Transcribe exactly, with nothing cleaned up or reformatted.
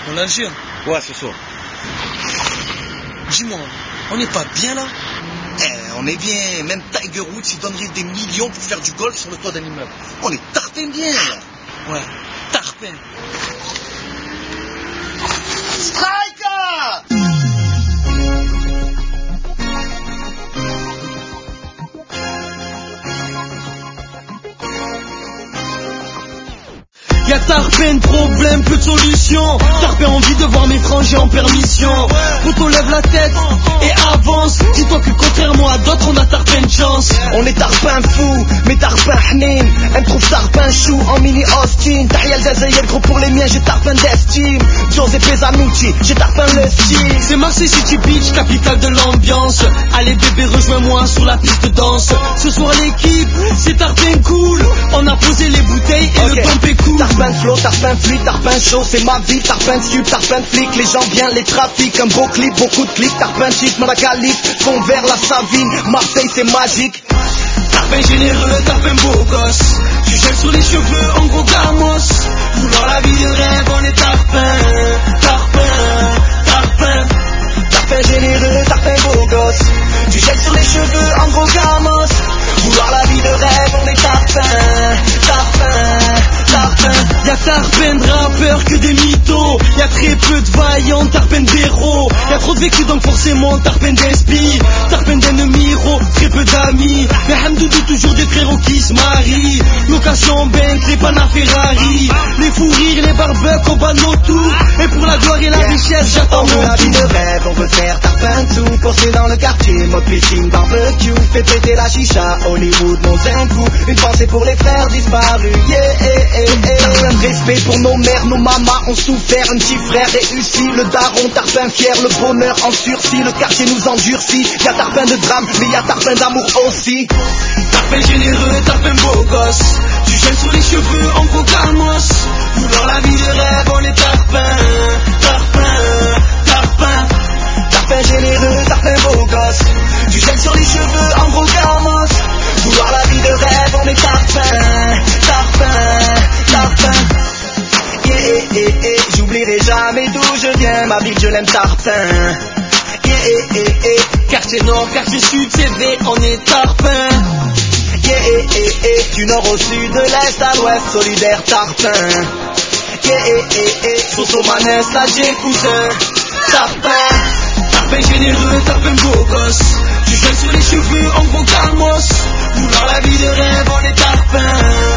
On l'Algérie. Ouais, ce soir. Dis-moi, on n'est pas bien là? Eh, on est bien. Même Tiger Woods, il donnerait des millions pour faire du golf sur le toit d'un immeuble. On est tarpin bien là. Ouais, tarpin. Striker! Y'a Tarpin, problème, peu de solution. Tarpin, envie de voir mes frangins en permission. Poto lève la tête et avance. Dis-toi que contrairement à d'autres, on a Tarpin de chance. On est Tarpin fou, mais Tarpin hnin. Elle trouve Tarpin chou en mini Austin. Tahia l'Jazaïr, gros pour les miens, j'ai Tarpin d'estime. Giuseppe Zanucci, j'ai Tarpin le style. C'est Marseille City Beach, capitale de l'ambiance. Allez bébé, rejoins-moi sur la piste de danse. Ce soir l'équipe, c'est Tarpin cool. On a posé les bouteilles et okay. Le pompe est cool. Tarpin flow, Tarpin fluide, Tarpin chaud, c'est ma vie. Tarpin sub, Tarpin flic, les gens viennent, les trafics. Un beau clip, beaucoup de clics. Tarpin chic, mon calife, fond vers la Savine. Marseille c'est magique. Tarpin généreux, Tarpin beau gosse. Tu gèles sur les cheveux, en gros gamos. Vouloir la vie de rêve, on est Tarpin. Tarpin, Tarpin. Tarpin généreux, Tarpin beau gosse. Tu gèles sur les cheveux, en gros gamos. Vouloir la vie de rêve, on est Tarpin. Tarpin, Tarpin. Y'a Tarpin de rappeurs que des mythos. Y'a très peu de vaillants, Tarpin d'héros. Y'a trop de vécu donc forcément Tarpin d'inspire. Tarpin d'ennemis, très peu d'amis. Mais Hamdoudou toujours des frérots qui se marient. Location Benz, les Pana Ferrari. Les fous rires, les barbecues, on bat nos tours. Et pour la gloire et la yeah. richesse, j'attends mon la vie de rêve, on veut faire Tarpin tout. Courser dans le quartier, mode piscine, barbecue. Fait péter la chicha, Hollywood, mon un coup. Une pensée pour les frères disparus, yeah, yeah, yeah. Tarpin de respect pour nos mères, nos mamas ont souffert. Un petit frère réussi, le daron, Tarpin fier. Le bonheur en sursis, le quartier nous endurcit. Y'a Tarpin de drame, mais y'a Tarpin d'amour aussi. Tarpin généreux, Tarpin beau gosse. Tu gèles sur les cheveux, en gros gamos. Vouloir la vie de rêve, on est Tarpin. Tarpin, Tarpin. Tarpin généreux, Tarpin beau gosse. Tu gèles sur les cheveux, en gros gamos. Vouloir la vie de rêve, on est Tarpin. Tarpin, Tarpin. Yeah, yeah, yeah, yeah. J'oublierai jamais d'où je viens, ma ville je l'aime Tarpin. Yeah, yeah, yeah, yeah. Quartier nord, quartier sud, c'est vrai, on est Tarpin. Yeah, yeah, yeah, yeah. Du nord au sud, de l'est à l'ouest, solidaire Tarpin. Yeah, yeah, yeah, yeah. Sur son manès, là j'écoute Tarpin. Tarpin généreux, Tarpin beau gosse. Tu gèles sur les cheveux, en gros gamos. Vouloir la vie de rêve, on est Tarpin.